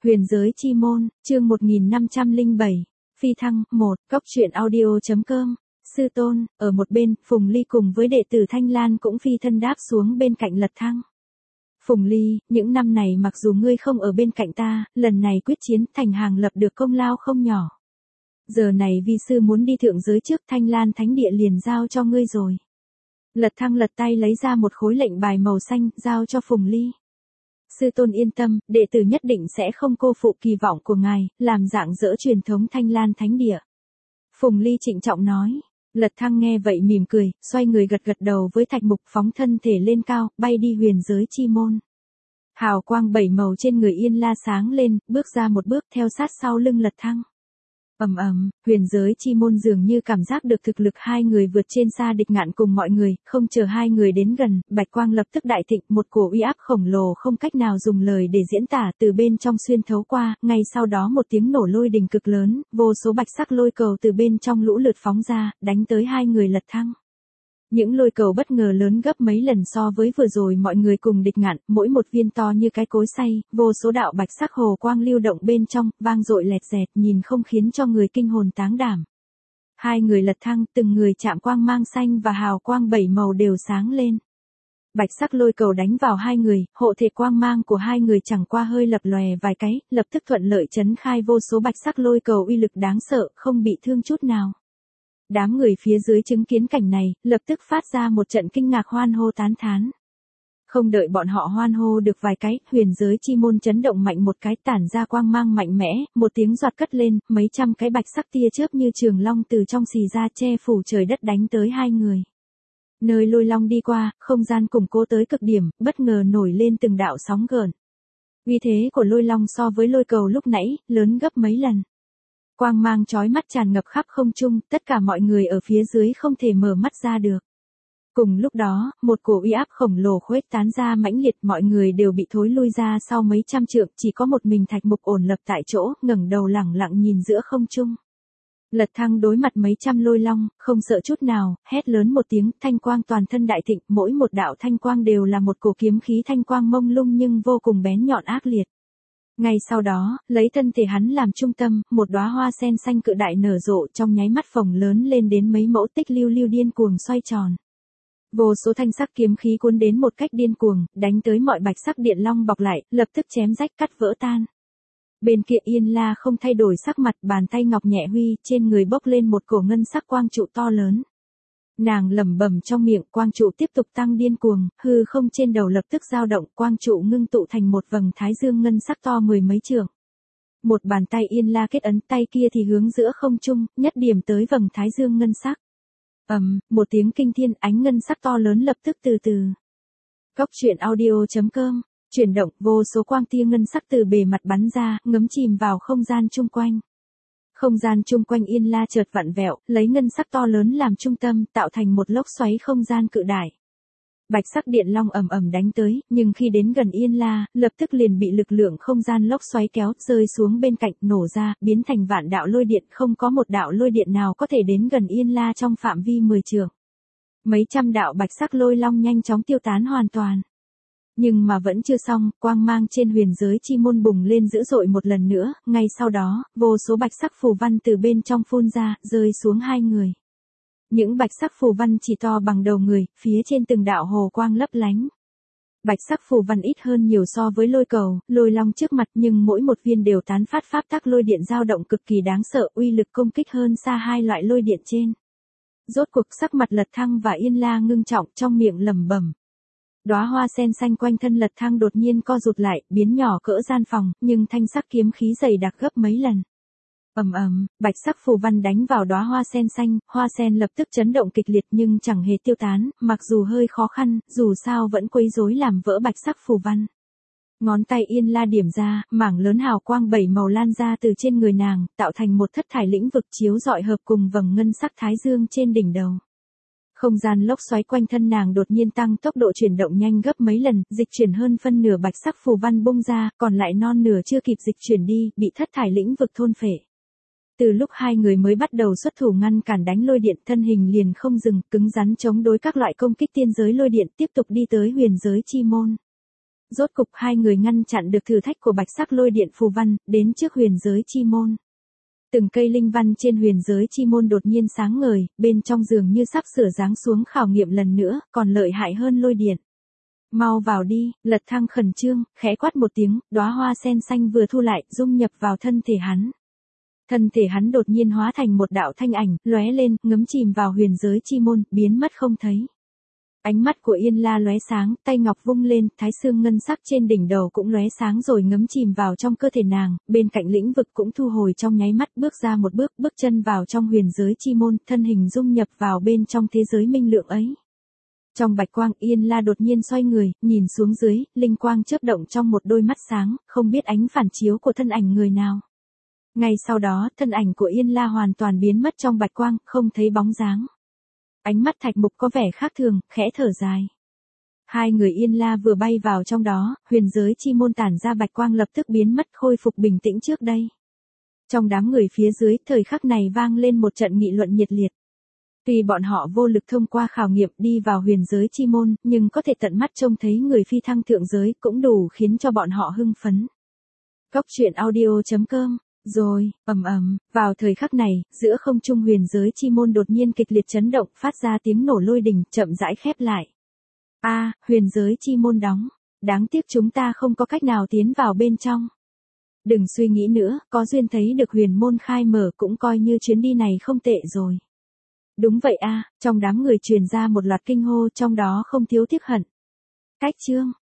Huyền giới chi môn, chương 1507, Phi thăng, 1, Cóc truyện audio.com, Sư tôn, ở một bên, Phùng Ly cùng với đệ tử Thanh Lan cũng phi thân đáp xuống bên cạnh Lật Thăng. Phùng Ly, những năm này mặc dù ngươi không ở bên cạnh ta, lần này quyết chiến thành hàng lập được công lao không nhỏ. Giờ này vi sư muốn đi thượng giới trước, Thanh Lan thánh địa liền giao cho ngươi rồi. Lật Thăng lật tay lấy ra một khối lệnh bài màu xanh, giao cho Phùng Ly. Sư tôn yên tâm, đệ tử nhất định sẽ không cô phụ kỳ vọng của ngài, làm dạng dỡ truyền thống Thanh Lan thánh địa. Phùng Ly trịnh trọng nói. Lật Thăng nghe vậy mỉm cười, xoay người gật gật đầu với Thạch Mục, phóng thân thể lên cao, bay đi huyền giới chi môn. Hào quang bảy màu trên người Yên La sáng lên, bước ra một bước theo sát sau lưng Lật Thăng. Huyền giới chi môn dường như cảm giác được thực lực hai người vượt trên xa địch ngạn cùng mọi người, không chờ hai người đến gần, bạch quang lập tức đại thịnh, một cổ uy áp khổng lồ không cách nào dùng lời để diễn tả từ bên trong xuyên thấu qua, ngay sau đó một tiếng nổ lôi đình cực lớn, vô số bạch sắc lôi cầu từ bên trong lũ lượt phóng ra, đánh tới hai người Lật Thăng. Những lôi cầu bất ngờ lớn gấp mấy lần so với vừa rồi mọi người cùng địch ngạn, mỗi một viên to như cái cối xay, vô số đạo bạch sắc hồ quang lưu động bên trong, vang dội lẹt dẹt, nhìn không khiến cho người kinh hồn táng đảm. Hai người Lật Thăng, từng người chạm quang mang xanh và hào quang bảy màu đều sáng lên. Bạch sắc lôi cầu đánh vào hai người, hộ thể quang mang của hai người chẳng qua hơi lập lòe vài cái, lập tức thuận lợi chấn khai vô số bạch sắc lôi cầu uy lực đáng sợ, không bị thương chút nào. Đám người phía dưới chứng kiến cảnh này, lập tức phát ra một trận kinh ngạc hoan hô tán thán. Không đợi bọn họ hoan hô được vài cái, huyền giới chi môn chấn động mạnh một cái, tản ra quang mang mạnh mẽ, một tiếng giọt cất lên, mấy trăm cái bạch sắc tia chớp như trường long từ trong xì ra che phủ trời đất đánh tới hai người. Nơi lôi long đi qua, không gian củng cố tới cực điểm, bất ngờ nổi lên từng đạo sóng gợn. Uy thế của lôi long so với lôi cầu lúc nãy, lớn gấp mấy lần. Quang mang chói mắt tràn ngập khắp không trung, tất cả mọi người ở phía dưới không thể mở mắt ra được. Cùng lúc đó, một cổ uy áp khổng lồ khuếch tán ra mãnh liệt, mọi người đều bị thối lui ra sau mấy trăm trượng, chỉ có một mình Thạch Mục ổn lập tại chỗ, ngẩng đầu lẳng lặng nhìn giữa không trung. Lật Thăng đối mặt mấy trăm lôi long, không sợ chút nào, hét lớn một tiếng, thanh quang toàn thân đại thịnh, mỗi một đạo thanh quang đều là một cổ kiếm khí thanh quang mông lung nhưng vô cùng bén nhọn ác liệt. Ngay sau đó, lấy thân thể hắn làm trung tâm, một đóa hoa sen xanh cự đại nở rộ, trong nháy mắt phồng lớn lên đến mấy mẫu, tích lưu lưu điên cuồng xoay tròn. Vô số thanh sắc kiếm khí cuốn đến một cách điên cuồng, đánh tới mọi bạch sắc điện long bọc lại, lập tức chém rách cắt vỡ tan. Bên kia Yên La không thay đổi sắc mặt, bàn tay ngọc nhẹ huy, trên người bốc lên một cổ ngân sắc quang trụ to lớn. Nàng lẩm bẩm trong miệng, quang trụ tiếp tục tăng điên cuồng, hư không trên đầu lập tức dao động, quang trụ ngưng tụ thành một vầng thái dương ngân sắc to mười mấy trượng. Một bàn tay Yên La kết ấn, tay kia thì hướng giữa không trung, nhất điểm tới vầng thái dương ngân sắc. Một tiếng kinh thiên, ánh ngân sắc to lớn lập tức từ từ. Cóc truyện audio.com, chuyển động, vô số quang tia ngân sắc từ bề mặt bắn ra, ngấm chìm vào không gian chung quanh. Không gian chung quanh Yên La chợt vặn vẹo, lấy ngân sắc to lớn làm trung tâm, tạo thành một lốc xoáy không gian cự đại. Bạch sắc điện long ầm ầm đánh tới, nhưng khi đến gần Yên La, lập tức liền bị lực lượng không gian lốc xoáy kéo, rơi xuống bên cạnh, nổ ra, biến thành vạn đạo lôi điện, không có một đạo lôi điện nào có thể đến gần Yên La trong phạm vi 10 trượng. Mấy trăm đạo bạch sắc lôi long nhanh chóng tiêu tán hoàn toàn. Nhưng mà vẫn chưa xong, quang mang trên huyền giới chi môn bùng lên dữ dội một lần nữa, ngay sau đó, vô số bạch sắc phù văn từ bên trong phun ra, rơi xuống hai người. Những bạch sắc phù văn chỉ to bằng đầu người, phía trên từng đạo hồ quang lấp lánh. Bạch sắc phù văn ít hơn nhiều so với lôi cầu, lôi long trước mặt, nhưng mỗi một viên đều tán phát pháp tắc lôi điện dao động cực kỳ đáng sợ, uy lực công kích hơn xa hai loại lôi điện trên. Rốt cuộc sắc mặt Lật Thăng và Yên La ngưng trọng, trong miệng lẩm bẩm. Đóa hoa sen xanh quanh thân Lật Thăng đột nhiên co rụt lại, biến nhỏ cỡ gian phòng, nhưng thanh sắc kiếm khí dày đặc gấp mấy lần. Bạch sắc phù văn đánh vào đóa hoa sen xanh, hoa sen lập tức chấn động kịch liệt nhưng chẳng hề tiêu tán, mặc dù hơi khó khăn, dù sao vẫn quấy rối làm vỡ bạch sắc phù văn. Ngón tay Yên La điểm ra, mảng lớn hào quang bảy màu lan ra từ trên người nàng, tạo thành một thất thải lĩnh vực chiếu rọi hợp cùng vầng ngân sắc thái dương trên đỉnh đầu. Không gian lốc xoáy quanh thân nàng đột nhiên tăng tốc độ chuyển động nhanh gấp mấy lần, dịch chuyển hơn phân nửa bạch sắc phù văn bung ra, còn lại non nửa chưa kịp dịch chuyển đi, bị thất thải lĩnh vực thôn phệ. Từ lúc hai người mới bắt đầu xuất thủ ngăn cản đánh lôi điện, thân hình liền không dừng, cứng rắn chống đối các loại công kích tiên giới lôi điện, tiếp tục đi tới huyền giới chi môn. Rốt cục hai người ngăn chặn được thử thách của bạch sắc lôi điện phù văn, đến trước huyền giới chi môn. Từng cây linh văn trên huyền giới chi môn đột nhiên sáng ngời, bên trong dường như sắp sửa giáng xuống khảo nghiệm lần nữa, còn lợi hại hơn lôi điện. Mau vào đi, Lật Thăng khẩn trương, khẽ quát một tiếng, đóa hoa sen xanh vừa thu lại, dung nhập vào thân thể hắn. Thân thể hắn đột nhiên hóa thành một đạo thanh ảnh, lóe lên, ngấm chìm vào huyền giới chi môn, biến mất không thấy. Ánh mắt của Yên La lóe sáng, tay ngọc vung lên, thái xương ngân sắc trên đỉnh đầu cũng lóe sáng rồi ngấm chìm vào trong cơ thể nàng, bên cạnh lĩnh vực cũng thu hồi trong nháy mắt, bước ra một bước, bước chân vào trong huyền giới chi môn, thân hình dung nhập vào bên trong thế giới minh lượng ấy. Trong bạch quang, Yên La đột nhiên xoay người, nhìn xuống dưới, linh quang chớp động trong một đôi mắt sáng, không biết ánh phản chiếu của thân ảnh người nào. Ngay sau đó, thân ảnh của Yên La hoàn toàn biến mất trong bạch quang, không thấy bóng dáng. Ánh mắt Thạch Mục có vẻ khác thường, khẽ thở dài. Hai người Yên La vừa bay vào trong đó, huyền giới chi môn tản ra bạch quang lập tức biến mất, khôi phục bình tĩnh trước đây. Trong đám người phía dưới, thời khắc này vang lên một trận nghị luận nhiệt liệt. Tuy bọn họ vô lực thông qua khảo nghiệm đi vào huyền giới chi môn, nhưng có thể tận mắt trông thấy người phi thăng thượng giới cũng đủ khiến cho bọn họ hưng phấn. Cốc truyện audio.com. Rồi, vào thời khắc này, giữa không trung huyền giới chi môn đột nhiên kịch liệt chấn động, phát ra tiếng nổ lôi đình, chậm rãi khép lại. Huyền giới chi môn đóng. Đáng tiếc chúng ta không có cách nào tiến vào bên trong. Đừng suy nghĩ nữa, có duyên thấy được huyền môn khai mở cũng coi như chuyến đi này không tệ rồi. Đúng vậy trong đám người truyền ra một loạt kinh hô, trong đó không thiếu tiếc hận. Cách chương